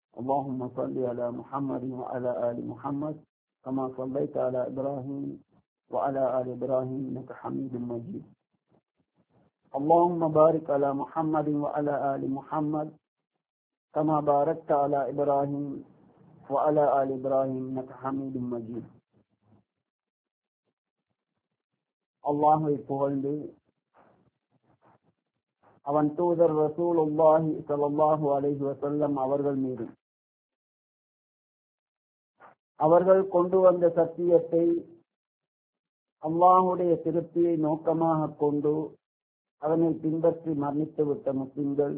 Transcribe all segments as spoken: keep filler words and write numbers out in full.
اللهم صل على محمد وعلى آل محمد كما صليت على إبراهيم وعلى آل إبراهيم إنك حميد مجيد. اللهم بارك على محمد وعلى آل محمد كما باركت على إبراهيم وعلى آل إبراهيم إنك حميد مجيد. அல்லாஹ்வை புகழ்ந்து அவன் தூதர் ரசூலுல்லாஹி ஸல்லல்லாஹு அலைஹி வஸல்லம் அவர்கள் மீது அவர்கள் கொண்டு வந்த சத்தியத்தை அல்லாஹ்வுடைய திருப்தியை நோக்கமாக கொண்டு அதனை பின்பற்றி மரணித்துவிட்ட முஸ்லிம்கள்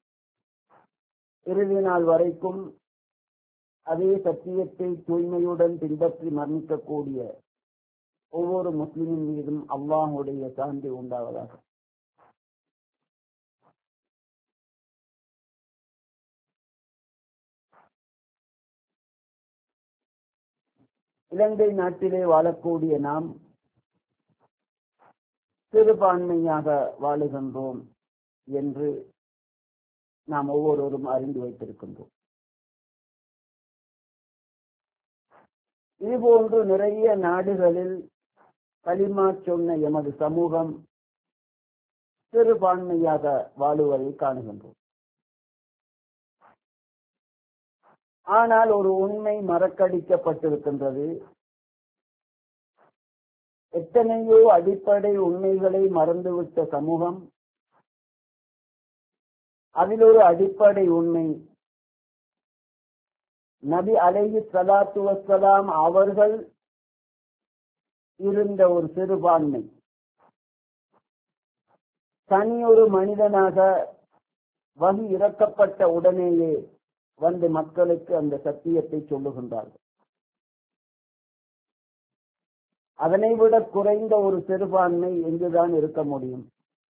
இறுதி நாள் வரைக்கும் அதே சத்தியத்தை தூய்மையுடன் பின்பற்றி மரணிக்கக்கூடிய ஒவ்வொரு முஸ்லிமின் மீதும் அல்லாஹ்வுடைய சாந்தி உண்டாவதாக. இலங்கை நாட்டிலே வாழக்கூடிய நாம் சிறுபான்மையாக வாழுகின்றோம் என்று நாம் ஒவ்வொருவரும் அறிந்து வைத்திருக்கின்றோம். இதுபோன்று நிறைய நாடுகளில் கலிமா சொன்ன எமது சமூகம் சிறுபான்மையாக வாழுவதை காணுகின்றோம். ஆனால் ஒரு உண்மை மறக்கடிக்கப்பட்டிருக்கின்றது. எத்தனையோ அடிப்படை உண்மைகளை மறந்துவிட்ட சமூகம், அதில் ஒரு அடிப்படை உண்மை நபி அலைஹி ஸலாத்து வஸ்ஸலாம் அவர்கள் இருந்த ஒரு சிறுபான்மை தனியொரு மனிதனாக வஹி இறக்கப்பட்ட உடனேயே வந்து மக்களுக்கு அந்த சத்தியத்தை சொல்லுகின்றார்கள். அதனை விட குறைந்த ஒரு சிறுபான்மை எங்குதான் இருக்க முடியும்?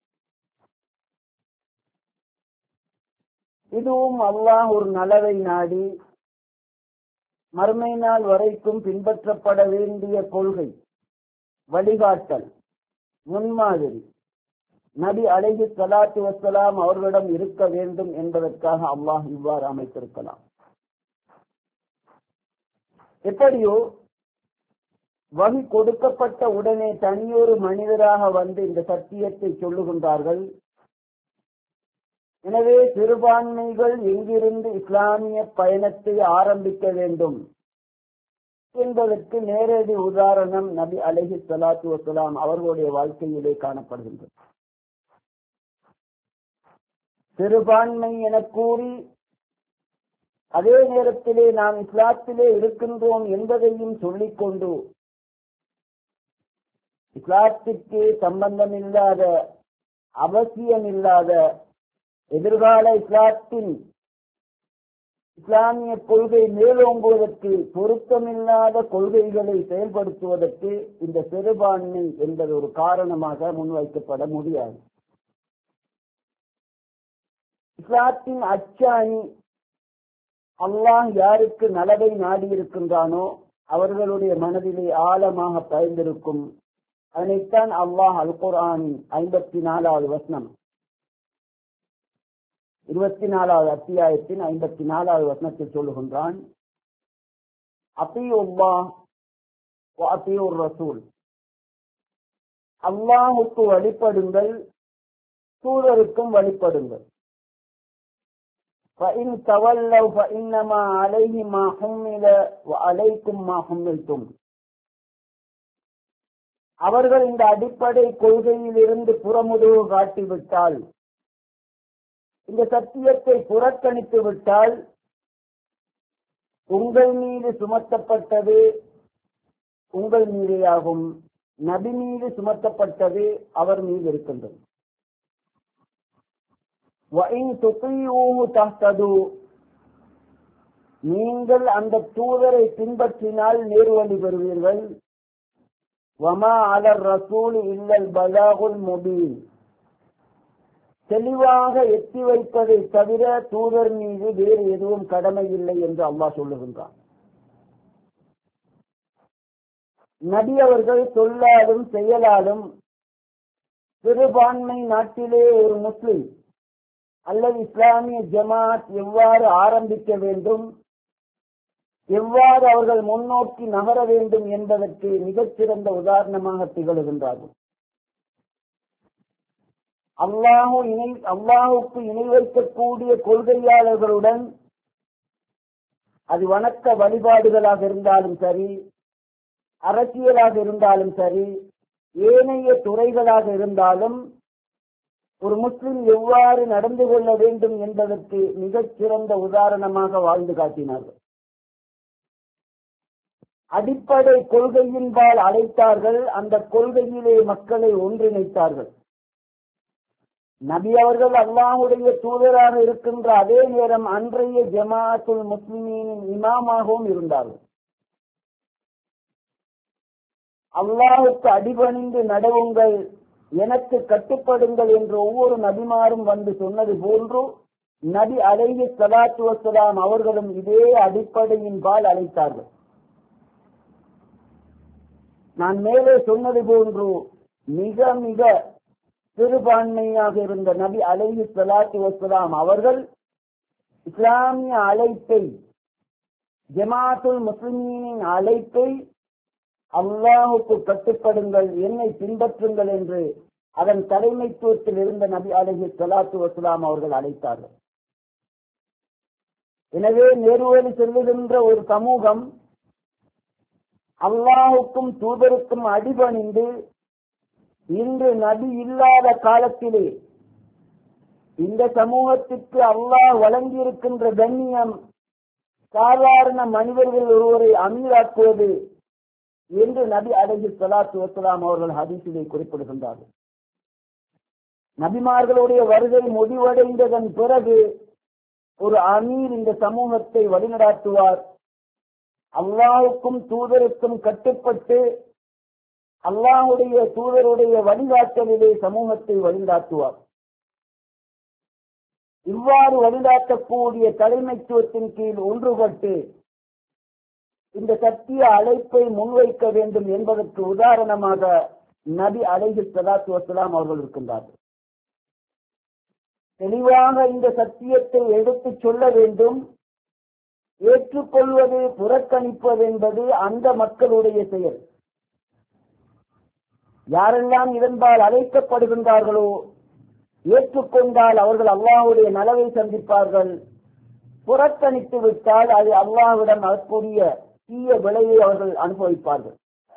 இதுவும் அல்லாஹ் ஒரு நலவை நாடி மறுமை நாள் வரைக்கும் பின்பற்றப்பட வேண்டிய கொள்கை, வழிகாட்டல், முன்மாதிரி நபி அலைஹி ஸலாத்து வஸ்ஸலாம் அவர்களிடம் இருக்க வேண்டும் என்பதற்காக அல்லாஹ் இவ்வாறு அமைத்திருக்கலாம். எப்படியோ வஹி கொடுக்கப்பட்ட உடனே தனியொரு மனிதராக வந்து இந்த சத்தியத்தை சொல்லுகின்றார்கள். எனவே சிறுபான்மைகள் எங்கிருந்து இஸ்லாமிய பயணத்தை ஆரம்பிக்க வேண்டும் என்பதற்கு நேரடி உதாரணம் நபி அலைஹி ஸலாத்து வஸ்ஸலாம் அவர்களுடைய வாழ்க்கையிலே காணப்படுகின்றது. சிறுபான்மை என கூறி அதே நேரத்திலே நாம் இஸ்லாத்திலே இருக்கின்றோம் என்பதையும் சொல்லிக்கொண்டு இஸ்லாத்திற்கு சம்பந்தமில்லாத, அவசியமில்லாத, எதிர்கால இஸ்லாத்தின் இஸ்லாமிய கொள்கை மேலோங்குவதற்கு பொருத்தமில்லாத கொள்கைகளை செயல்படுத்துவதற்கு இந்த சிறுபான்மை என்பது ஒரு காரணமாக முன்வைக்கப்பட முடியாது. இஸ்லாத்தின் அச்சாணி அல்லாஹ் யாருக்கு நலவை நாடியிருக்கின்றானோ அவர்களுடைய மனதிலே ஆழமாக பயந்திருக்கும். அதனைத்தான் அல்லாஹ் அல் குர்ஆனின் ஐம்பத்தி நாலாவது வசனம் இருபத்தி நாலாவது அத்தியாயத்தின் ஐம்பத்தி நாலாவது வசனத்தில் சொல்லுகின்றான், அத்தீயுல்லாஹ் வ அத்தீயுர் ரசூல், அல்லாஹுக்கு வழிபடுங்கள், தூதருக்கும் வழிபடுங்கள். فَإِن تَوَلَّوْا فَإِنَّمَا عَلَيْهِ مَا حُمِّلَ وَعَلَيْكُمْ مَا حُمِّلْتُمْ. அவர்கள் இந்த அடிப்படை கொள்கையில் இருந்து புறமுதுகு காட்டிவிட்டால், இந்த சத்தியத்தை புறக்கணித்து விட்டால், உங்கள் மீது சுமத்தப்பட்டது உங்கள் மீதேயாகும், நபி மீது சுமத்தப்பட்டது அவர் மீது இருக்கின்றது. وَإِن تُطِيعُوهُ تَهْتَدُوا. நீங்கள் அந்த தூதரை பின்பற்றினால் நேர்வழி பெறுவீர்கள். وَمَا عَلَى الرَّسُولِ إِلَّا الْبَلَاغُ الْمُبِينُ. தெளிவாக எத்தி வைப்பதை தவிர தூதர் மீது வேறு எதுவும் கடமை இல்லை என்று அல்லாஹ் சொல்லுகின்றான். நபி அவர்கள் சொல்லாலும் செயலாலும் சிறுபான்மை நாட்டிலே ஒரு முஸ்லிம் அல்லது இஸ்லாமிய ஜமாத் எவ்வாறு ஆரம்பிக்க வேண்டும், எவ்வாறு அவர்கள் முன்னோக்கி நகர வேண்டும் என்பதற்கு மிகச்சிறந்த உதாரணமாக திகழ்கின்றார்கள். அல்லாஹு இணை அல்லாஹுக்கு இணை வைக்கக்கூடிய கொள்கையாளர்களுடன், அது வணக்க வழிபாடுகளாக இருந்தாலும் சரி, அரசியலாக இருந்தாலும் சரி, ஏனைய துறைகளாக இருந்தாலும் ஒரு முஸ்லிம் எவ்வாறு நடந்து கொள்ள வேண்டும் என்பதற்கு மிகச் சிறந்த உதாரணமாக வாழ்ந்து காட்டினார்கள். அடிப்படை கொள்கையின்பால் அழைத்தார்கள், அந்த கொள்கையிலே மக்களை ஒன்றிணைத்தார்கள். நபி அவர்கள் அல்லாஹ்வுடைய தூதராக இருக்கின்ற அதே நேரம் அன்றைய ஜமாஅத்துல் முஸ்லிமீனின் இமாமாகவும் இருந்தார்கள். அல்லாஹுக்கு அடிபணிந்து நடவுங்கள், எனக்கு கட்டுப்படுங்கள் என்று ஒவ்வொரு நபிமாரும் வந்து சொன்னது போன்று நபி அலைஹி ஸலாத்து வஸ்ஸலாம் அவர்களும் இதே அடிப்படையின்பால் அழைத்தார்கள். நான் மேலே சொன்னது போன்று மிக மிக சிறுபான்மையாக இருந்த நபி அலைஹி ஸலாத்து வஸ்ஸலாம் அவர்கள் இஸ்லாமிய அழைப்பை, ஜமாஅத்துல் முஸ்லிமீனின் அழைப்பை அல்லாஹுக்கு கட்டுப்படுங்கள், என்னை பின்பற்றுங்கள் என்று அதன் தலைமைத்துவத்தில் இருந்த நபி அலைஹி ஸலாத்து வஸ்ஸலாம் அவர்கள் அழைத்தார்கள். எனவே நேர்வழி செல்லுகின்ற ஒரு சமூகம் அல்லாஹுக்கும் தூதருக்கும் அடிபணிந்து இன்று நபி இல்லாத காலத்திலே இந்த சமூகத்திற்கு அல்லாஹ் வழங்கியிருக்கின்ற கண்ணியம் சாதாரண மனிதர்கள் ஒருவரை அமீராக்குவது என்று நபி அலைஹி ஸலாத்து வஸ்ஸலாம் அவர்கள் ஹதீஸிலே குறிப்பிடுகின்றார்கள். நபிமார்களுடைய வருகை முடிவடைந்ததன் பிறகு ஒரு அமீர் இந்த சமூகத்தை வழிநடாத்துவார். அல்லாஹுக்கும் தூதருக்கும் கட்டுப்பட்டு அல்லாஹுடைய தூதருடைய வழிகாட்டலிலே சமூகத்தை வழிநடாத்துவார். இவ்வாறு வழிகாட்டக்கூடிய தலைமைத்துவத்தின் கீழ் ஒன்றுபட்டு இந்த சத்திய அழைப்பை முன்வைக்க வேண்டும் என்பதற்கு உதாரணமாக நபி அலைஹி ஸலாத்து வஸ்ஸலாம் அவர்கள் இருக்கின்றார்கள். தெளிவாக இந்த சத்தியத்தை எடுத்துச் சொல்ல வேண்டும். ஏற்றுக்கொள்வது புறக்கணிப்பது என்பது அந்த மக்களுடைய செயல். யாரெல்லாம் இதன்பால் அழைக்கப்படுகின்றார்களோ ஏற்றுக்கொண்டால் அவர்கள் அல்லாஹ்வுடைய நலவை சந்திப்பார்கள், புறக்கணித்து விட்டால் அது அல்லாஹ்விடம் அதற்குரிய தீய விளைவை அவர்கள் அனுபவிப்பார்கள்.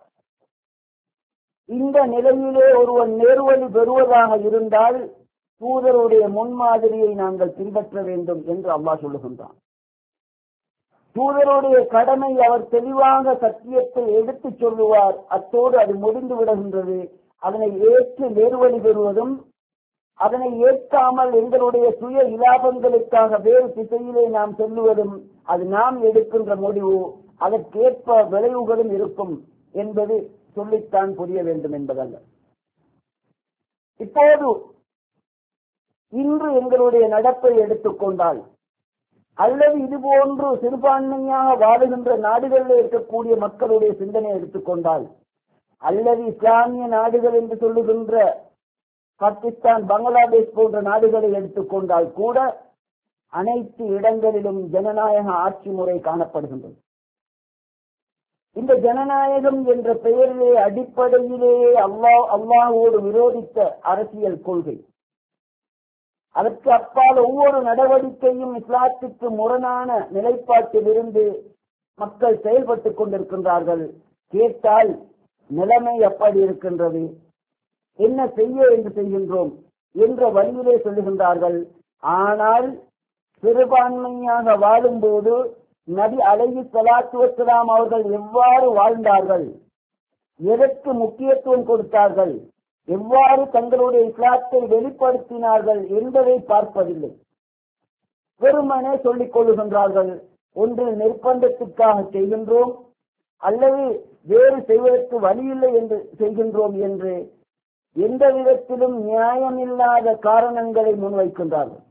இந்த நிலையிலே ஒருவன் நேர்வழி பெறுவதாக இருந்தால் தூதருடைய முன்மாதிரியை நாங்கள் பின்பற்ற வேண்டும் என்று அல்லாஹ் சொல்லுகின்றான். தூதருடைய கடமை அவர் தெளிவாக சத்தியத்தை எடுத்துச் சொல்லுவார், அத்தோடு அது முடிந்து விடுகின்றது. அதனை ஏற்று நேர்வழி பெறுவதும், அதனை ஏற்காமல் எங்களுடைய சுய இலாபங்களுக்காக வேறு திசையிலே நாம் செல்லுவதும் அது நாம் எடுக்கின்ற முடிவு, அதற்கேற்ப விளைவுகளும் இருக்கும் என்பது சொல்லித்தான் புரிய வேண்டும் என்பதல்ல. இப்போது இன்று எங்களுடைய நடப்பை எடுத்துக்கொண்டால் அல்லது இதுபோன்று சிறுபான்மையாக வாழுகின்ற நாடுகளில் இருக்கக்கூடிய மக்களுடைய சிந்தனை எடுத்துக்கொண்டால் அல்லது இஸ்லாமிய நாடுகள் என்று சொல்லுகின்ற பாகிஸ்தான், பங்களாதேஷ் போன்ற நாடுகளை எடுத்துக்கொண்டால் கூட அனைத்து இடங்களிலும் ஜனநாயக ஆட்சி முறை காணப்படுகின்றது. இந்த ஜனநாயகம் என்ற பெயரிலே அடிப்படையிலேயே அல்லாஹ் அல்லாஹ்வோடு விரோதித்த அரசியல் கொள்கை. அதற்கு அப்பால் ஒவ்வொரு நடவடிக்கையும் இஸ்லாத்துக்கு முரணான நிலைப்பாட்டிலிருந்து மக்கள் செயல்பட்டுக் கொண்டிருக்கின்றார்கள். கேட்டால் நிலைமை எப்படி இருக்கின்றது, என்ன செய்ய என்று செய்கின்றோம் என்ற வழியிலே சொல்லுகின்றார்கள். ஆனால் சிறுபான்மையாக வாழும்போது நபி அலைஹி ஸலாத்து வஸ்ஸலாம் அவர்கள் எவ்வாறு வாழ்ந்தார்கள், எதற்கு முக்கியத்துவம் கொடுத்தார்கள், எவ்வாறு தங்களுடைய இஸ்லாத்தை வெளிப்படுத்தினார்கள் என்பதை பார்ப்பதில்லை. வெறுமனே சொல்லிக் கொள்ளுகின்றார்கள், ஒன்று நிர்பந்தத்துக்காக செய்கின்றோம் அல்லது வேறு செய்வதற்கு வழியில்லை என்று செய்கின்றோம் என்று எந்த விதத்திலும் நியாயமில்லாத காரணங்களை முன்வைக்கின்றார்கள்.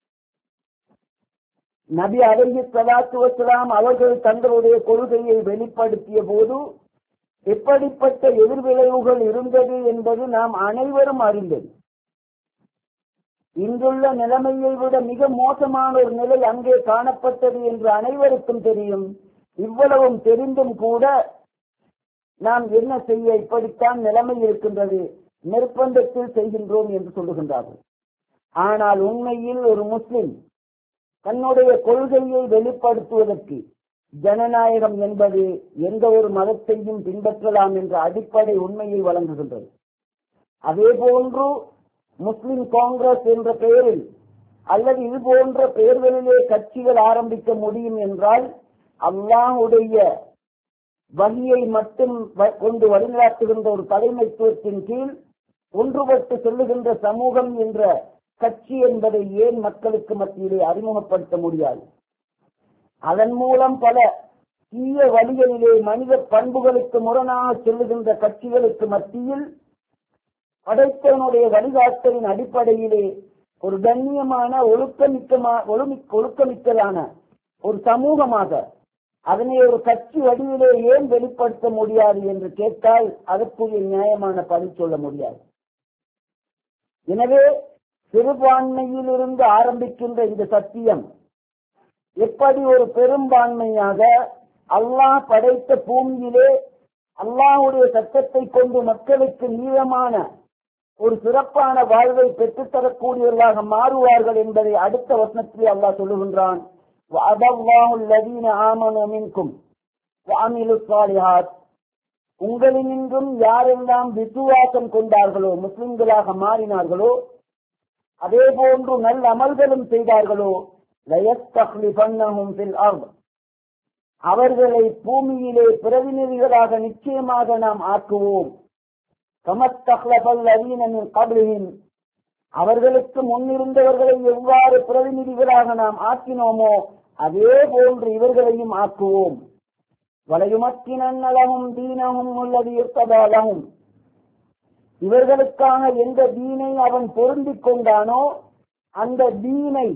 நபி அலைஹி ஸலாத்து வஸ்ஸலாம் அவர்கள் தங்களுடைய கொள்கையை வெளிப்படுத்திய போது எப்படிப்பட்ட எதிர்விளைவுகள் இருந்தது என்பது நாம் அனைவரும் அறிந்தது. இன்றுள்ள நிலைமையை விட மிக மோசமான ஒரு நிலை அங்கே காணப்பட்டது என்று அனைவருக்கும் தெரியும். இவ்வளவும் தெரிந்தும் கூட நாம் என்ன செய்ய, இப்படித்தான் நிலைமை இருக்கின்றது, நிர்பந்தத்தில் செய்கின்றோம் என்று சொல்லுகின்றார்கள். ஆனால் உண்மையில் ஒரு முஸ்லிம் தன்னுடைய கொள்கையை வெளிப்படுத்துவதற்கு ஜனநாயகம் என்பது எந்த ஒரு மதத்தையும் பின்பற்றலாம் என்ற அடிப்படை உண்மையை வழங்குகின்றது. அதே போன்று முஸ்லிம் காங்கிரஸ் என்ற பெயரில் அல்லது இது போன்ற பெயர்களிலே கட்சிகள் ஆரம்பிக்க முடியும் என்றால் அல்லாஹ்வுடைய வகியை மட்டும் கொண்டு வழிநடத்துகின்ற ஒரு தலைமைத்துவத்தின் கீழ் ஒன்றுபட்டு சொல்லுகின்ற சமூகம் என்ற கட்சி என்பதை ஏன் மக்களுக்கு மத்தியிலே அறிமுகப்படுத்த முடியாது? அதன் மூலம் பல தீய வழிகளிலே மனித பண்புகளுக்கு முரணாக சொல்லுகின்ற கட்சிகளுக்கு மத்தியில் படைத்தவனுடைய வழிகாட்டலின் அடிப்படையிலே ஒரு கண்ணியமான ஒழுக்கமிக்க ஒழுக்கமிக்கதான ஒரு சமூகமாக அதனை ஒரு கட்சி வடிவிலே ஏன் வெளிப்படுத்த முடியாது என்று கேட்டால் அதற்குரிய நியாயமான பதில் சொல்ல முடியாது. எனவே சிறுபான்மையில் இருந்து ஆரம்பிக்கின்ற இந்த சத்தியம் எப்படி ஒரு பெரும்பான்மையாக அல்லாஹ் படைத்த பூமியிலே அல்லாஹ்வுடைய சட்டத்தை கொண்டு மக்களுக்கு நீளமான ஒரு சிறப்பான வாழ்வை பெற்றுத்தரக்கூடியவர்களாக மாறுவார்கள் என்பதை அடுத்த வசனத்திலே அல்லாஹ் சொல்லுகின்றான். உங்களினின்றும் யாரெல்லாம் விசுவாசம் கொண்டார்களோ, முஸ்லிம்களாக மாறினார்களோ, அதே போன்று நல்ல அமல்களும் செய்தார்களோ, அவர்களை பூமியிலே பிரதிநிதிகளாக நிச்சயமாக நாம் ஆக்குவோம். அவர்களுக்கு முன்னிருந்தவர்களை எவ்வாறு பிரதிநிதிகளாக நாம் ஆக்கினோமோ அதே போன்று இவர்களையும் ஆக்குவோம். வலையுமக்கினல்லஹும் தீனஹும் அல்லதி இர்ததாலஹும், இவர்களுக்கான எந்த தீனை அவன் பொருந்திக் கொண்டானோ அந்த தீனை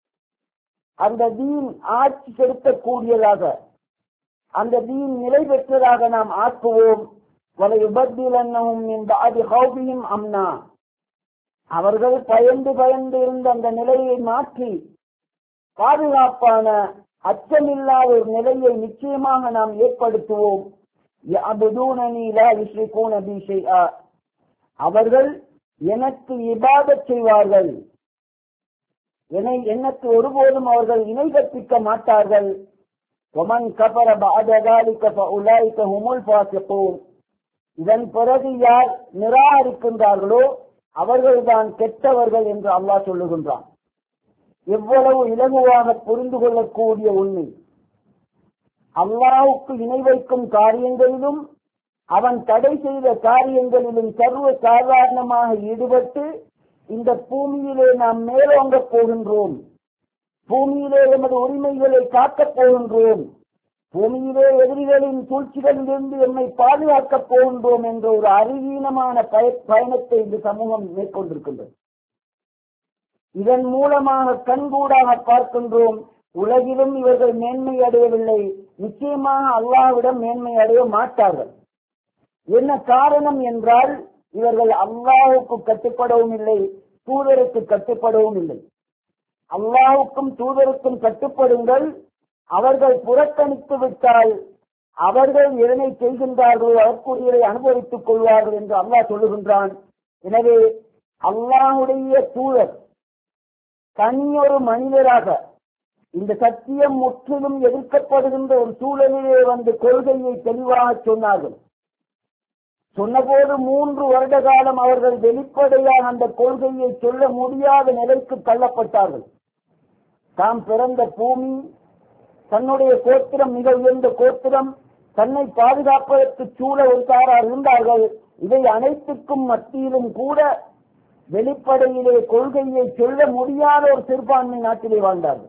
அந்த தீன் ஆட்சி செலுத்தக்கூடியதாக அந்த தீன் நிலை பெற்றதாக நாம் ஆக்குவோம். வலையுபத்திலன்னஹும் மின் பஅதி ஹௌஃபிஹிம் அம்னா, அவர்கள் பயந்து பயந்து இருந்த அந்த நிலையை மாற்றி பாதுகாப்பான அச்சமில்லாத ஒரு நிலையை நிச்சயமாக நாம் ஏற்படுத்துவோம். யஅபுதூனனி லா யுஷ்ரிகூன பி ஷைஆ, அவர்கள் எனக்கு இபாதத் செய்வார்கள், என்னை எனக்கு ஒருபோதும் அவர்கள் இணை கற்பிக்க மாட்டார்கள். வமன் கஃபர பஅத ذلك فاولئك هم الفاسقون, இதன் பிறகு யார் நிராகரிக்கின்றார்களோ அவர்கள்தான் கெட்டவர்கள் என்று அல்லாஹ் சொல்லுகின்றான். எவ்வளவு இலகுவாக புரிந்து கொள்ளக்கூடிய உண்மை! அல்லாஹ்வுக்கு இணை வைக்கும் காரியங்களிலும் அவன் தடை செய்த காரியங்களிலும் சர்வ சாதாரணமாக ஈடுபட்டு இந்த பூமியிலே நாம் மேலோங்கப் போகின்றோம், பூமியிலே எமது உரிமைகளை காக்கப் போகின்றோம், பூமியிலே எதிரிகளின் சூழ்ச்சிகளிலிருந்து எம்மை பாதுகாக்கப் போகின்றோம் என்ற ஒரு அறிவீனமான பயணத்தை இந்த சமூகம் மேற்கொண்டிருக்கின்றது. இதன் மூலமாக கண்கூடாக பார்க்கின்றோம், உலகிலும் இவர்கள் மேன்மை அடையவில்லை, நிச்சயமாக அல்லாஹ்விடம் மேன்மை அடைய மாட்டார்கள். என்ன காரணம் என்றால் இவர்கள் அல்லாஹ்வுக்கு கட்டுப்படவும் இல்லை, தூதருக்கு கட்டுப்படவும் இல்லை. அல்லாஹ்வுக்கும் தூதருக்கும் கட்டுப்படுங்கள், அவர்கள் புறக்கணித்து விட்டால் அவர்கள் எதனை செய்கின்றார்களோ அதற்குரியதை அனுபவித்துக் கொள்வார்கள் என்று அல்லாஹ் சொல்லுகின்றான். எனவே அல்லாஹ்வுடைய தூதர் தனியொரு மனிதராக இந்த சத்தியம் முற்றிலும் எதிர்க்கப்படுகின்ற ஒரு சூழலிலே வந்து கொள்கையை தெளிவாக சொன்னார்கள். சொன்னபோது மூன்று வருட காலம் அவர்கள் வெளிப்படையாக அந்த கொள்கையை சொல்ல முடியாத நிலைக்கு தள்ளப்பட்டார்கள். தாம் பிறந்த பூமி, தன்னுடைய கோத்திரம் மிக உயர்ந்த கோத்திரம், தன்னை பாதுகாப்பதற்கு சூழ ஒரு சாரார் இருந்தார்கள். இவை அனைத்துக்கும் மத்தியிலும் கூட வெளிப்படையிலே கொள்கையை சொல்ல முடியாத ஒரு சிறுபான்மை நாட்டிலே வாழ்ந்தார்கள்.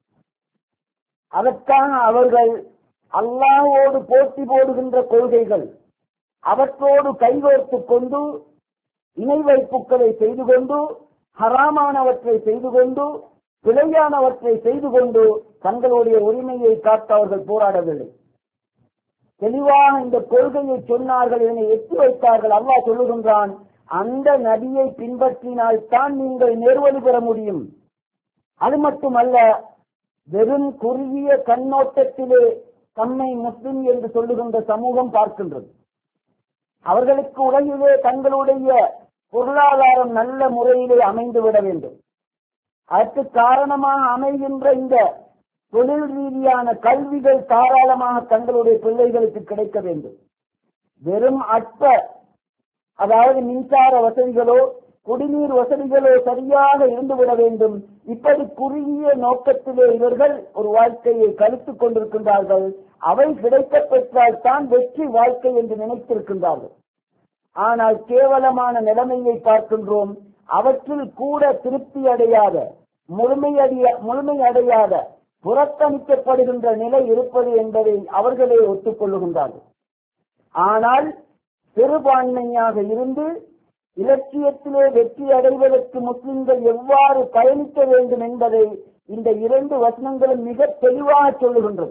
அதற்காக அவர்கள் அல்லாஹ்வோடு போட்டி போடுகின்ற கொள்கைகள், அவற்றோடு கைகோர்த்துக் கொண்டு இணை வைப்புக்களை செய்து கொண்டு ஹராமானவற்றை செய்து கொண்டு பிழையானவற்றை செய்து கொண்டு தங்களுடைய உரிமையை காக்க அவர்கள் போராடவில்லை. தெளிவாக இந்த கொள்கையை சொன்னார்கள், இதனை எட்டி வைத்தார்கள். அல்லாஹ் சொல்லுகின்றான், அந்த நபியை பின்பற்றினால்தான் நீங்கள் நேர்வழி பெற முடியும். அது மட்டுமல்ல, வெறும் குறுகிய கண்ணோட்டத்திலே தம்மை முஸ்லிம் என்று சொல்லுகின்ற சமூகம் பார்க்கின்றது. அவர்களுக்கு உலகிலே தங்களுடைய பொருளாதாரம் நல்ல முறையிலே அமைந்துவிட வேண்டும். அதற்கு காரணமாக அமைகின்ற இந்த தொழில் ரீதியான கல்விகள் தாராளமாக தங்களுடைய பிள்ளைகளுக்கு கிடைக்க வேண்டும். வெறும் அற்ப, அதாவது மின்சார வசதிகளோ குடிநீர் வசதிகளோ சரியாக இருந்துவிட வேண்டும். இப்படி குறுகிய நோக்கத்திலே இவர்கள் ஒரு வாழ்க்கையை கழித்துக் கொண்டிருக்கின்றார்கள். அவை கிடைக்கப் பெற்றால் தான் வெற்றி வாழ்க்கை என்று நினைத்திருக்கின்றார்கள். ஆனால் கேவலமான நிலைமையை பார்க்கின்றோம். அவற்றில் கூட திருப்தி அடையாத, முழுமையடைய முழுமையடையாத புறக்கணிக்கப்படுகின்ற நிலை இருப்பது என்பதை அவர்களே ஒத்துக்கொள்ளுகின்றார்கள். ஆனால் பெரும்பான்மையாக இருந்து இலட்சியத்திலே வெற்றி அடைவதற்கு முஸ்லிம்கள் எவ்வாறு பயணிக்க வேண்டும் என்பதை இந்த இரண்டு வசனங்களும் மிக தெளிவாக சொல்லுகின்றது.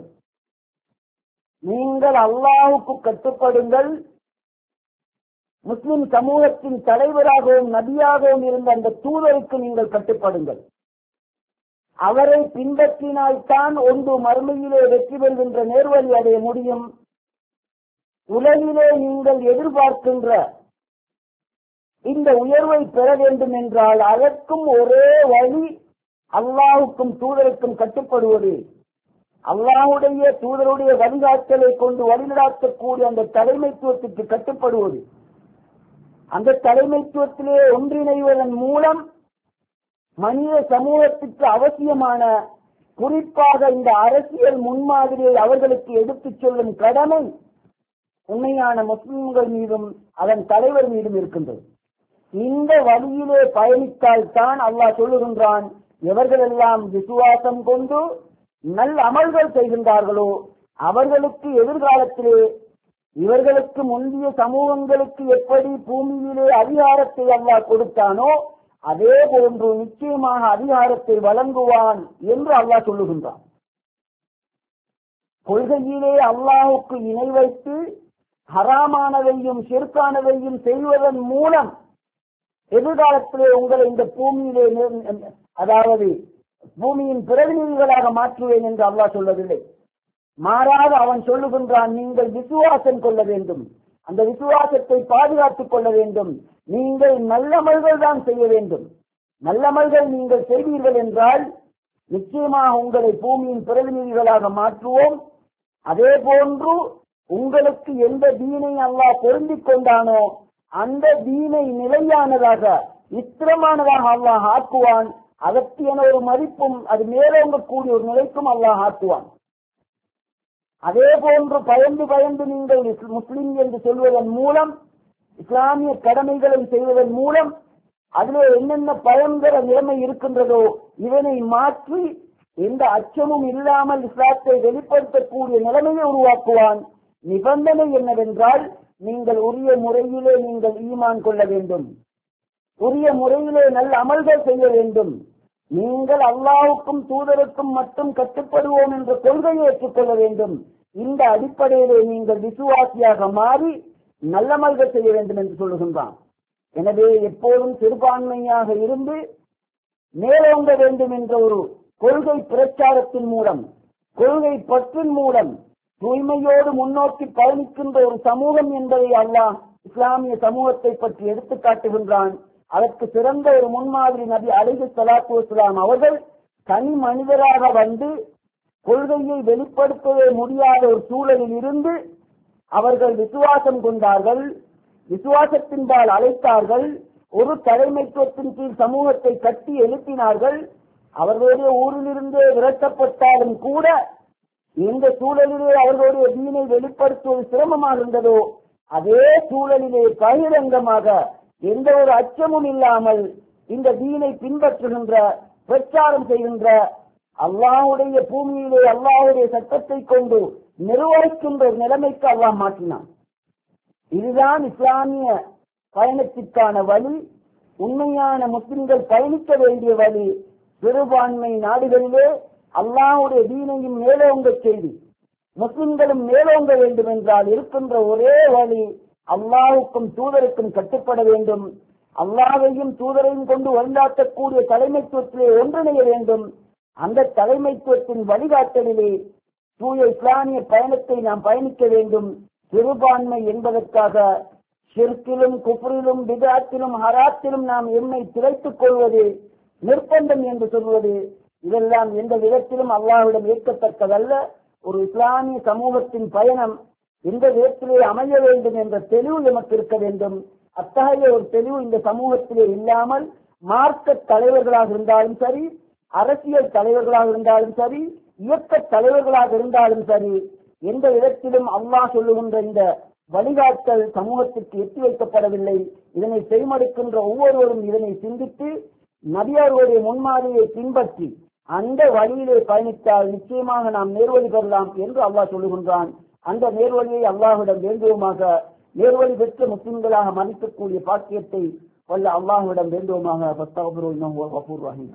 நீங்கள் அல்லாஹ்வுக்கு கட்டுப்படுங்கள். முஸ்லிம் சமூகத்தின் தலைவராகவும் நபியாகவும் இருந்த அந்த தூதருக்கு நீங்கள் கட்டுப்படுங்கள். அவரை பின்பற்றினால்தான் ஒன்று மறுமையிலே வெற்றி பெறுகின்ற நேர்வழி அடைய முடியும். உலகிலே நீங்கள் எதிர்பார்க்கின்ற இந்த உயர்வை பெற வேண்டும் என்றால் அதற்கும் ஒரே வழி அல்லாஹ்வுக்கும் தூதருக்கும் கட்டுப்படுவது. அல்லாஹ்வுடைய தூதருடைய வழிகாட்டலை கொண்டு வழிநடாத்தக்கூடிய அந்த தலைமைத்துவத்திற்கு கட்டுப்படுவது. அந்த தலைமைத்துவத்திலே ஒன்றிணைவதன் மூலம் மனித சமூகத்திற்கு அவசியமான, குறிப்பாக இந்த அரசியல் முன்மாதிரியை அவர்களுக்கு எடுத்துச் சொல்லும் கடமை உண்மையான முஸ்லிம்கள் மீதும் அதன் தலைவர் மீதும் இருக்கின்றது. இந்த வழியிலே பயணித்தால் தான் அல்லாஹ் சொல்லுகின்றான், எவர்களெல்லாம் விசுவாசம் கொண்டு நல் அமல்கள் செய்கின்றார்களோ அவர்களுக்கு எதிர்காலத்திலே இவர்களுக்கு முந்தைய சமூகங்களுக்கு எப்படி பூமியிலே அதிகாரத்தை அல்லாஹ் கொடுத்தானோ அதே போன்று நிச்சயமாக அதிகாரத்தை வழங்குவான் என்று அல்லாஹ் சொல்லுகின்றான். கொள்கையிலே அல்லாஹ்வுக்கு இணை வைத்து ஹராமானதையும் ஷிர்கானதையும் செய்வதன் மூலம் எதிர்காலத்திலே உங்களை இந்த பூமியிலே, அதாவது பூமியின் பிரதிநிதிகளாக மாற்றுவேன் என்று அல்லாஹ் சொல்லவில்லை. மாறாக அவன் சொல்லுகின்றான், நீங்கள் விசுவாசம் கொள்ள வேண்டும், அந்த விசுவாசத்தை பாதுகாத்துக் கொள்ள வேண்டும், நீங்கள் நல்லமல்கள் தான் செய்ய வேண்டும். நல்லமல்கள் நீங்கள் செய்வீர்கள் என்றால் நிச்சயமாக உங்களை பூமியின் பிரதிநிதிகளாக மாற்றுவோம். அதே போன்று உங்களுக்கு எந்த தீனை அல்லாஹ் பொருந்திக் கொண்டானோ அந்த தீனை நிலையானதாக இஸ்திரமானதாக அல்லாஹ் ஆக்குவான். அதற்கு என ஒரு மதிப்பும் அது மேலோங்கக்கூடிய ஒரு நிலைக்கும் அல்லாஹ் ஆக்குவான். அதே போன்று பயந்து பயந்து நீங்கள் முஸ்லிம் என்று சொல்வதன் மூலம், இஸ்லாமிய கடமைகளை செய்வதன் மூலம் அதிலே என்னென்ன பயங்கர நிலைமை இருக்கின்றதோ இதனை மாற்றி எந்த அச்சமும் இல்லாமல் இஸ்லாத்தை வெளிப்படுத்தக்கூடிய நிலைமையை உருவாக்குவான். நிபந்தனை என்னவென்றால், நீங்கள் உரிய முறையிலே நீங்கள் ஈமான் கொள்ள வேண்டும், உரிய முறையிலே நல்ல அமல்கள் செய்ய வேண்டும். நீங்கள் அல்லாஹ்வுக்கும் தூதருக்கும் மட்டும் கட்டுப்படுவோம் என்ற கொள்கையை ஏற்றுக்கொள்ள வேண்டும். இந்த அடிப்படையிலே நீங்கள் விசுவாசியாக மாறி நல்லமல்கள் செய்ய வேண்டும் என்று சொல்லுகின்றான். எனவே எப்போதும் சிறுபான்மையாக இருந்து மேலோங்க வேண்டும் என்ற ஒரு கொள்கை பிரச்சாரத்தின் மூலம், கொள்கை பற்றின் மூலம் தூய்மையோடு முன்னோக்கி பயணிக்கின்ற ஒரு சமூகம் என்பதை அல்லாஹ் இஸ்லாமிய சமூகத்தை பற்றி எடுத்துக் காட்டுகின்றான். அதற்கு சிறந்த ஒரு முன்மாதிரி நபி அலைஹி ஸலாத்து வஸலாம் அவர்கள் தனி மனிதராக வந்து கொள்கையை வெளிப்படுத்தவே முடியாத ஒரு சூழலில் இருந்து அவர்கள் விசுவாசம் கொண்டார்கள், விசுவாசத்தின்பால் அழைத்தார்கள், ஒரு தலைமைத்துவத்தின் கீழ் சமூகத்தை கட்டி எழுப்பினார்கள். அவர்களுடைய ஊரிலிருந்தே விரட்டப்பட்டாலும் கூட எந்த சூழலிலே அவர்களுடைய தீனை வெளிப்படுத்துவது சிரமமாக இருந்ததோ அதே சூழலிலே பகிரங்கமாக எந்த ஒரு அச்சமும் இல்லாமல் இந்த தீனை பின்பற்றுகின்ற, பிரச்சாரம் செய்கின்ற, அல்லாஹ்வுடைய பூமியிலே அல்லாஹ்வுடைய சட்டத்தை கொண்டு நிர்வகிக்கின்ற ஒரு நிலைமைக்கு அல்லாஹ் மாற்றினான். இதுதான் இஸ்லாமிய பயணத்திற்கான வழி, உண்மையான முஸ்லிம்கள் பயணிக்க வேண்டிய வழி. சிறுபான்மை நாடுகளிலே அல்லாஹ்வுடைய தீனையும் மேலோங்க செய்து முஸ்லிம்களும் மேலோங்க வேண்டும் என்றால் இருக்கின்ற ஒரே வழி அல்லாஹ்வுக்கும் தூதருக்கும் கட்டுப்பட வேண்டும். அல்லாஹ்வையும் தூதரையும் கொண்டு வழிகாட்டக்கூடிய தலைமைத்துவத்திலே ஒன்றிணைய வேண்டும். அந்த தலைமைத்துவத்தின் வழிகாட்டலிலே தூய இஸ்லாமிய பயணத்தை நாம் பயணிக்க வேண்டும். சிறுபான்மை என்பதற்காக ஷிர்கிலும் குஃப்ரிலும் பித்அத்திலும் ஹராத்திலும் நாம் எம்மை திளைத்துக் கொள்வது, நிர்பந்தம் என்று சொல்வது, இதெல்லாம் எந்த விதத்திலும் அல்லாஹ்விடம் ஏற்கத்தக்கதல்ல. ஒரு இஸ்லாமிய சமூகத்தின் பயணம் எந்த விதத்திலே அமைய வேண்டும் என்ற தெளிவு நமக்கு இருக்க வேண்டும். அத்தகைய ஒரு தெளிவு இந்த சமூகத்திலே இல்லாமல் மார்க்க தலைவர்களாக இருந்தாலும் சரி, அரசியல் தலைவர்களாக இருந்தாலும் சரி, இயக்க தலைவர்களாக இருந்தாலும் சரி, எந்த விதத்திலும் அல்லாஹ் சொல்லுகின்ற இந்த வழிகாட்டல் சமூகத்திற்கு எட்டி வைக்கப்படவில்லை. இதனை செய்மடுக்கின்ற ஒவ்வொருவரும் இதனை சிந்தித்து நபியாருடைய முன்மாதிரியை பின்பற்றி அந்த வழியிலே பயணித்தால் நிச்சயமாக நாம் நேர்வழி பெறலாம் என்று அல்லாஹ் சொல்லுகின்றான். அந்த நேர்வழியை அல்லாஹ்விடம் வேண்டுவோமாக. நேர்வழி பெற்ற முஸ்லிம்களாக மதிக்கக்கூடிய பாக்கியத்தை வல்ல அல்லாஹ்விடம் வேண்டுவோமாக. ஃபஸ்தக்ஃபிரு இன்னஹு ஹுவல் கஃபூர் ரஹீம்.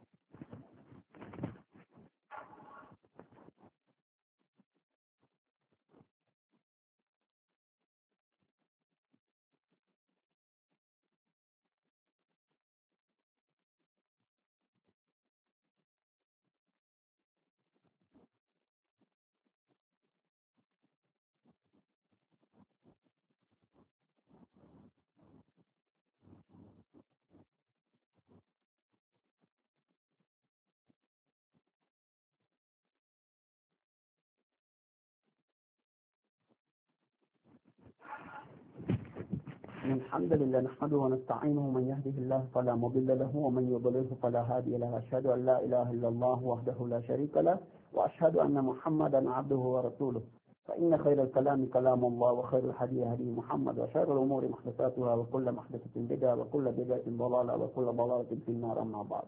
الحمد لله نحمده ونستعينه من يهده الله فلا مضل له ومن يضلله فلا هادي له أشهد أن لا إله إلا الله وحده لا شريك له وأشهد أن محمدا عبده ورسوله فإن خير الكلام كلام الله وخير الهدي هدي محمد وشر الأمور محدثاتها وكل محدثة بدعة وكل بدعة ضلالة وكل ضلالة في النار أما بعد.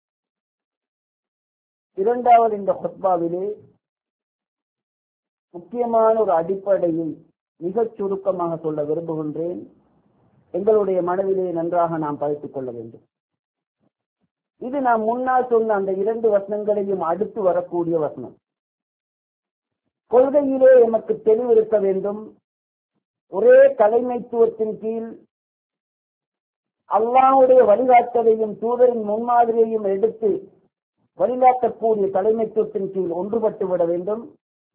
இரண்டாவது இந்த குத்பாவிலே முக்கியமான ஒரு அடிப்படையை மிகச் சுருக்கமாக சொல்ல விரும்புகின்றேன். எங்களுடைய மனதிலே நன்றாக நாம் பதித்துக் கொள்ள வேண்டும். இது நாம் முன்னால் சொன்ன அந்த இரண்டு வசனங்களையும் அடுத்து வரக்கூடிய வசனம். கொள்கையிலே எமக்கு தெளிவு இருக்க வேண்டும். ஒரே தலைமைத்துவத்தின் கீழ் அல்லாஹ்வுடைய வழிகாட்டலையும் தூதரின் முன்மாதிரியையும் எடுத்து வழிகாட்டக்கூடிய தலைமைத்துவத்தின் கீழ் ஒன்றுபட்டு விட வேண்டும்.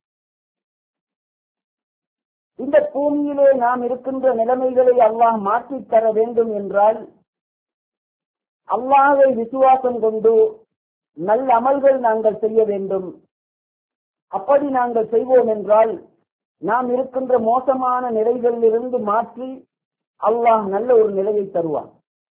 இந்த பூமியிலே நாம் இருக்கின்ற நிலைமைகளை அல்லாஹ் மாற்றித் தர வேண்டும் என்றால் அல்லாஹ்வை விசுவாசம் கொண்டு நல்ல அமல்கள் நாங்கள் செய்ய வேண்டும். அப்படி நாங்கள் செய்வோம் என்றால் நாம் இருக்கின்ற மோசமான நிலைகளில் இருந்து மாற்றி அல்லாஹ் நல்ல ஒரு நிலையை தருவான்.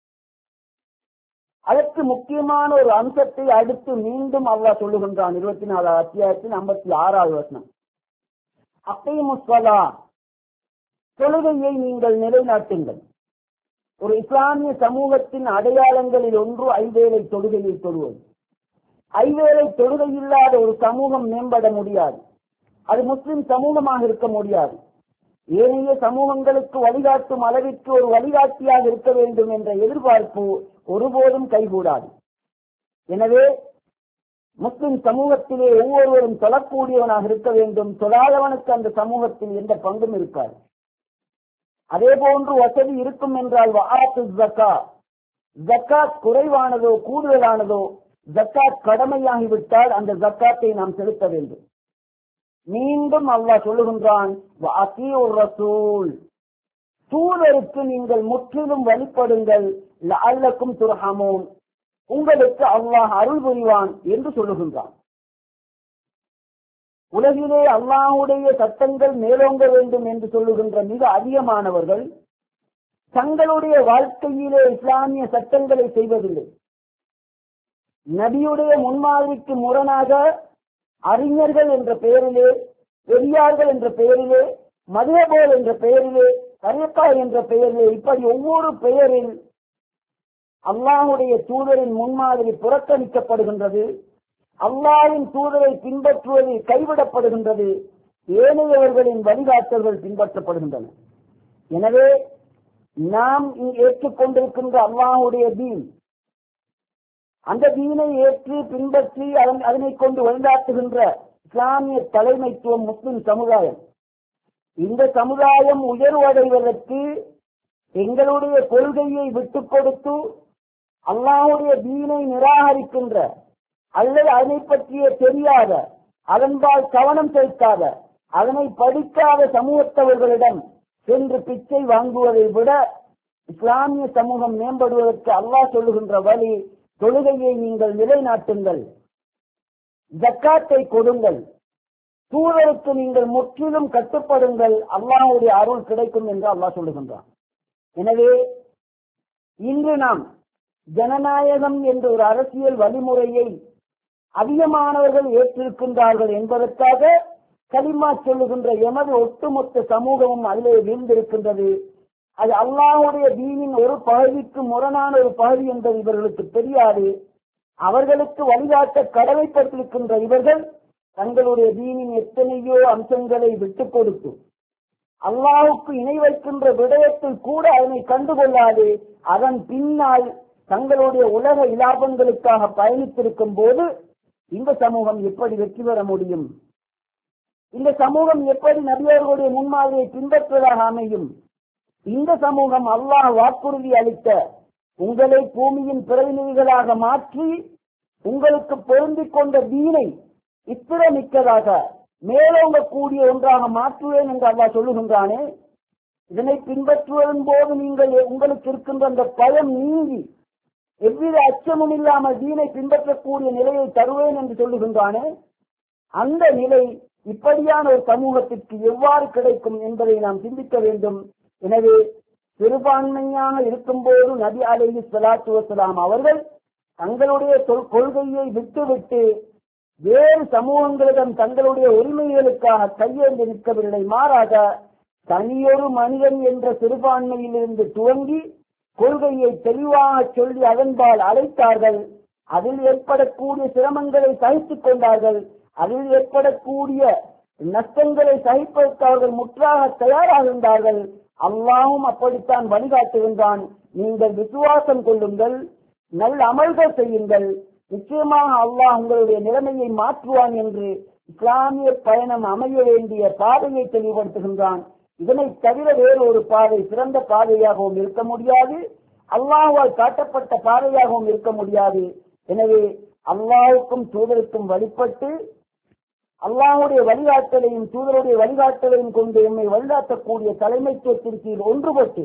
அதற்கு முக்கியமான ஒரு அம்சத்தை அடுத்து மீண்டும் அல்லாஹ் சொல்லுகின்றான். இருபத்தி நாலாவது அத்தியாயத்தின் ஐம்பத்தி ஆறாவது வசனம். அகீமுஸ்ஸலா, தொழுகையை நீங்கள் நிலைநாட்டுங்கள். ஒரு இஸ்லாமிய சமூகத்தின் அடையாளங்களில் ஒன்று ஐவேளை தொழுகையை தொழுவது. ஐவேளை தொழுகை இல்லாத ஒரு சமூகம் மேம்பட முடியாது. அது முஸ்லிம் சமூகமாக இருக்க முடியாது. ஏனைய சமூகங்களுக்கு வழிகாட்டும் அளவிற்கு ஒரு வழிகாட்டியாக இருக்க வேண்டும் என்ற எதிர்பார்ப்பு ஒருபோதும் கைகூடாது. எனவே முஸ்லிம் சமூகத்திலே ஒவ்வொருவரும் தொழக்கூடியவனாக இருக்க வேண்டும். தொழாதவனுக்கு அந்த சமூகத்தில் எந்த பங்கும் இருக்காது. அதே போன்று வசதி இருக்கும் என்றால் ஜக்காத் குறைவானதோ கூடுதலானதோ ஜக்காத் கடமையாகிவிட்டால் அந்த ஜக்காத்தை நாம் செலுத்த வேண்டும். மீண்டும் அல்லாஹ் சொல்லுகின்றான், தூதருக்கு நீங்கள் முற்றிலும் வழிபடுங்கள், லஅல்லக்கும் துர்ஹமூன், உங்களுக்கு அல்லாஹ் அருள் புரிவான் என்று சொல்லுகின்றான். உலகிலே அல்லாஹ்வுடைய சட்டங்கள் மேலோங்க வேண்டும் என்று சொல்லுகின்ற மிக அதிகமானவர்கள் தங்களுடைய வாழ்க்கையிலே இஸ்லாமிய சட்டங்களை செய்வதில்லை. நபியுடைய முன்மாதிரிக்கு முரணாக அறிஞர்கள் என்ற பெயரிலே, பெரியார்கள் என்ற பெயரிலே, மதுஹபோல் என்ற பெயரிலே, தரீகா என்ற பெயரிலே, இப்படி ஒவ்வொரு பெயரில் அல்லாஹ்வுடைய தூதரின் முன்மாதிரி புறக்கணிக்கப்படுகின்றது. அல்லாஹ்வின் தூதரை பின்பற்றுவது கைவிடப்படுகின்றது. ஏனையவர்களின் வழிகாட்டல்கள் பின்பற்றப்படுகின்றன. எனவே நாம் ஏற்றுக்கொண்டிருக்கின்ற அல்லாஹ்வுடைய தீன், அந்த தீனை ஏற்று பின்பற்றி அதனை கொண்டு வழிகாட்டுகின்ற இஸ்லாமிய தலைமைத்துவம் முஸ்லிம் சமுதாயம். இந்த சமுதாயம் உயர்வடைவதற்கு எங்களுடைய கொள்கையை விட்டுக் கொடுத்து அல்லாஹ்வுடைய தீனை நிராகரிக்கின்ற அல்லது அதனை பற்றிய தெரியாத, அதன்பால் கவனம் செலுத்தாத, அதனை படிக்காத சமூகத்தவர்களிடம் சென்று பிச்சை வாங்குவதை விட இஸ்லாமிய சமூகம் மேம்படுவதற்கு அல்லாஹ் சொல்லுகின்ற வழி, தொழுகையை நீங்கள் நிலைநாட்டுங்கள், ஜக்காத்தை கொடுங்கள், தூதருக்கு நீங்கள் முற்றிலும் கட்டுப்படுங்கள், அல்லாஹ்வுடைய அருள் கிடைக்கும் என்று அல்லாஹ் சொல்லுகின்றான். எனவே இன்று நாம் ஜனநாயகம் என்ற ஒரு அரசியல் வழிமுறையை அதிகமானவர்கள் ஏற்றிருக்கின்றார்கள் என்பதற்காக கலிமா சொல்லுகின்ற எமது ஒட்டுமொத்த சமூகமும் அதிலே வீழ்ந்திருக்கின்றது. அது அல்லாஹ்வுடைய தீனின் ஒரு பகுதிக்கு முரணான ஒரு பகுதி என்பது இவர்களுக்கு தெரியாது. அவர்களுக்கு வழிகாட்ட கடமைப்பட்டிருக்கின்ற இவர்கள் தங்களுடைய தீனின் எத்தனையோ அம்சங்களை விட்டுக் கொடுத்து அல்லாஹ்வுக்கு இணை வைக்கின்ற விடயத்தில் கூட அதனை கண்டுகொள்ளாது அதன் பின்னால் தங்களுடைய உலக இலாபங்களுக்காக பயணித்திருக்கும் போது இந்த சமூகம் எப்படி வெற்றி பெற முடியும்? இந்த சமூகம் எப்படி நபியர்களுடைய முன்மாதிரியை பின்பற்றுவதாக அமையும்? இந்த சமூகம் அல்லாஹ் வாக்குறுதி அளித்த உங்களை பூமியின் பிரதிநிதிகளாக மாற்றி உங்களுக்கு பொருந்திக் கொண்ட தீனை இத்திரமிக்கதாக மேலோங்கக்கூடிய ஒன்றாக மாற்றுவேன் என்று அல்லாஹ் சொல்லுகின்றானே, இதனை பின்பற்றுவதன் போது நீங்கள் உங்களுக்கு இருக்கின்ற அந்த பயம் நீங்கி எவ்வித அச்சமும் இல்லாமல் தீனை பின்பற்றக்கூடிய நிலையை தருவேன் என்று சொல்லுகின்றானே, அந்த நிலை இப்படியான ஒரு சமூகத்திற்கு எவ்வாறு கிடைக்கும் என்பதை நாம் சிந்திக்க வேண்டும். எனவே சிறுபான்மையாக இருக்கும் போது நபி அலைஹி ஸலாத்து வஸலாம் அவர்கள் தங்களுடைய கொள்கையை விட்டுவிட்டு வேறு சமூகங்களிடம் தங்களுடைய உரிமைகளுக்காக கையேந்தி நிற்கவில்லை. மாறாக தனியொரு மனிதன் என்ற சிறுபான்மையிலிருந்து துவங்கி கொள்கையை தெளிவாக சொல்லி அதன்பால் அழைத்தார்கள். அதில் ஏற்படக்கூடிய சிரமங்களை சகித்துக் கொண்டார்கள். அதில் ஏற்படக்கூடிய நஷ்டங்களை சகிப்பதற்கு அவர்கள் முற்றாக தயாராகின்றார்கள். அல்லாஹ்வும் அப்படித்தான் வழிகாட்டுகின்றான். நீங்கள் விசுவாசம் கொள்ளுங்கள், நல்ல அமல்கள் செய்யுங்கள், நிச்சயமாக அல்லாஹ் உங்களுடைய நிலைமையை மாற்றுவான் என்று இஸ்லாமிய பயணம் அமைய வேண்டிய பாதையை தெளிவுபடுத்துகின்றான். இதனை தவிர வேறு ஒரு பாதை சிறந்த பாதையாகவும் இருக்க முடியாது, அல்லாஹ்வால் காட்டப்பட்ட பாதையாகவும் இருக்க முடியாது. எனவே அல்லாஹ்வுக்கும் தூதருக்கும் வழிபட்டு அல்லாஹ்வுடைய வழிகாட்டலையும் தூதருடைய வழிகாட்டலையும் கொண்டு எம்மை வழிகாட்டக்கூடிய தலைமைத்துவத்தின் கீழ் ஒன்றுபட்டு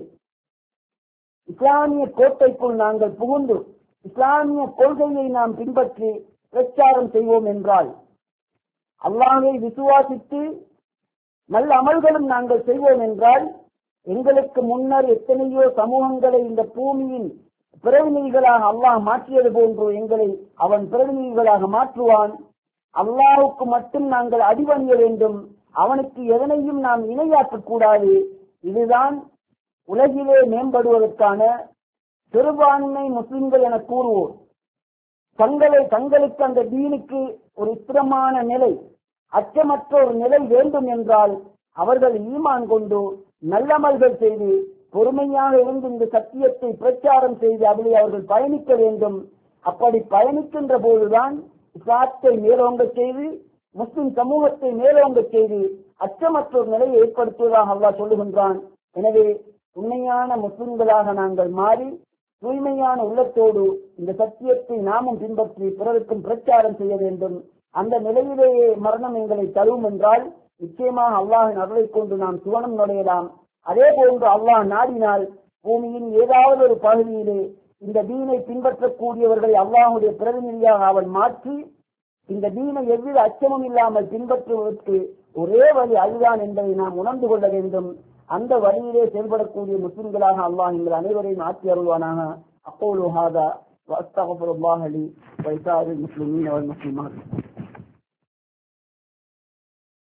இஸ்லாமிய கோட்டைக்குள் நாங்கள் புகுந்து இஸ்லாமிய கொள்கையை நாம் பின்பற்றி பிரச்சாரம் செய்வோம் என்றால், அல்லாஹ்வை விசுவாசித்து நல்ல அமல்களும் நாங்கள் செய்வோம் என்றால், எங்களுக்கு முன்னர் எத்தனையோ சமூகங்களை இந்த பூமியின் பிரதிநிதிகளாக அல்லாஹ் மாற்றியது போன்று எங்களை அவன் பிரதிநிதிகளாக மாற்றுவான். அல்லாஹ்வுக்கு மட்டும் நாங்கள் அடிபணிய வேண்டும், அவனுக்கு எதனையும் நாம் இணையாக்கக் கூடாது. இதுதான் உலகிலே மேம்படுவதற்கான சிறுபான்மை முஸ்லிம்கள் என கூறுவோர் தங்களை தங்களுக்கு அந்த தீனுக்கு ஒரு ஸ்திரமான நிலை, அச்சமற்ற ஒரு நிலை வேண்டும் என்றால் அவர்கள் ஈமான் கொண்டு நல்லமல்கள் செய்து பொறுமையாக இருந்து இந்த சத்தியத்தை பிரச்சாரம் செய்து அதிலே அவர்கள் பயணிக்க வேண்டும். அப்படி பயணிக்கின்ற போதுதான் இஸ்லாத்தை மேலோங்க செய்து முஸ்லிம் சமூகத்தை மேலோங்க செய்து அச்சமற்ற ஒரு நிலையை ஏற்படுத்துவதாக அல்லாஹ் சொல்லுகின்றான். எனவே உண்மையான முஸ்லிம்களாக நாங்கள் மாறி தூய்மையான உள்ளத்தோடு இந்த சத்தியத்தை நாமும் பின்பற்றி பிறருக்கும் பிரச்சாரம் செய்ய வேண்டும். அந்த நிலையிலேயே மரணம் எங்களை தழுவும் என்றால் நிச்சயமாக அல்லாஹின் அருளை கொண்டு நாம் சுவனம் நுழையலாம். அதே போன்று அல்லாஹ் நாடினால் பூமியின் ஏதாவது ஒரு பகுதியிலே இந்த தீனை பின்பற்றக்கூடியவர்களை அல்லாஹுடைய பிரதிநிதியாக அவன் மாற்றி இந்த தீனை எவ்வித அச்சமும் இல்லாமல் பின்பற்றுவதற்கு ஒரே வழி அதுதான் என்பதை நாம் உணர்ந்து கொள்ள வேண்டும். அந்த வழியிலே செயல்படக்கூடிய முஸ்லிம்களாக அல்லாஹ் எங்கள் அனைவரையும் ஆட்சி அருள்வானாக. அப்போது ஹாதா வஸ்தக்ஃபிருல்லாஹ் லி வ லிசாஇரில் முஸ்லிமீன வல் முஸ்லிமாத்.